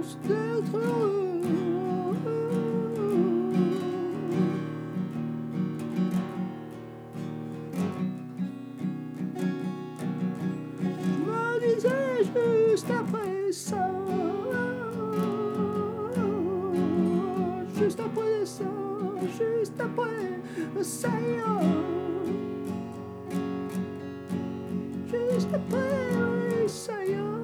chance d'être heureux. Je me disais juste après ça, juste après ça, juste après ça, juste après ça.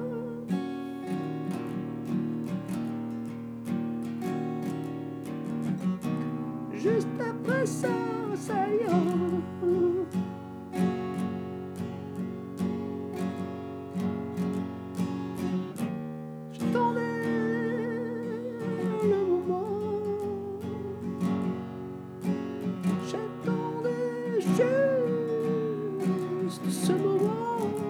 Juste après ça, ça y est. J'attendais le moment, j'attendais juste ce moment.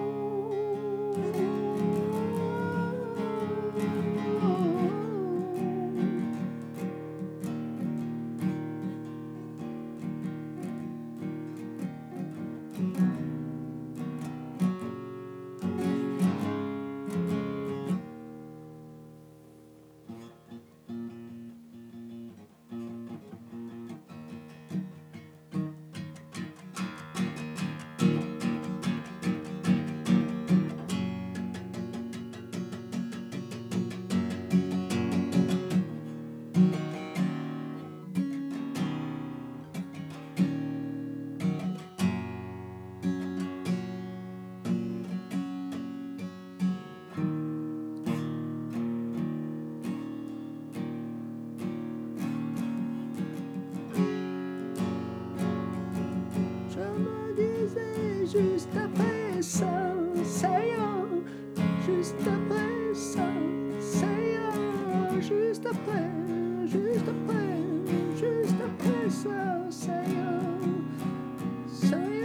Je me disais juste après ça, ça y est, juste après ça, ça y est, juste après, juste après, juste après ça, ça y est, ça y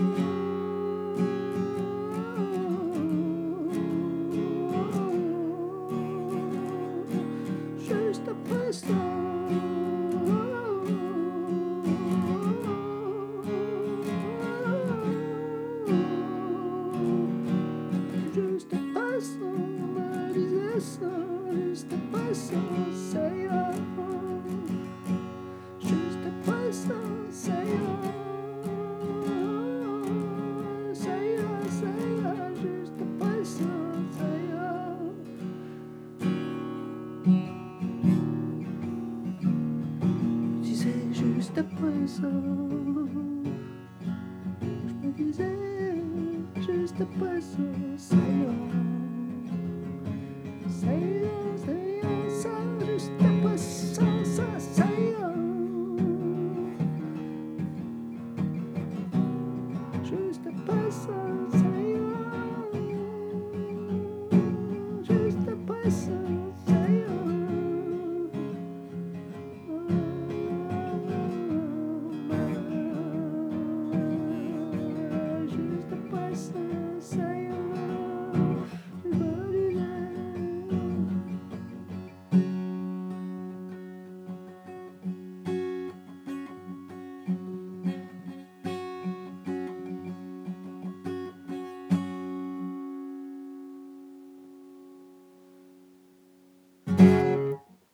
est, juste après ça. Juste après ça, on me disait ça, juste après ça, ça y est. Juste après ça, ça y est. Ça y est, ça y est, juste après ça, ça y est. Je disais juste après ça, je me disais juste après ça, ça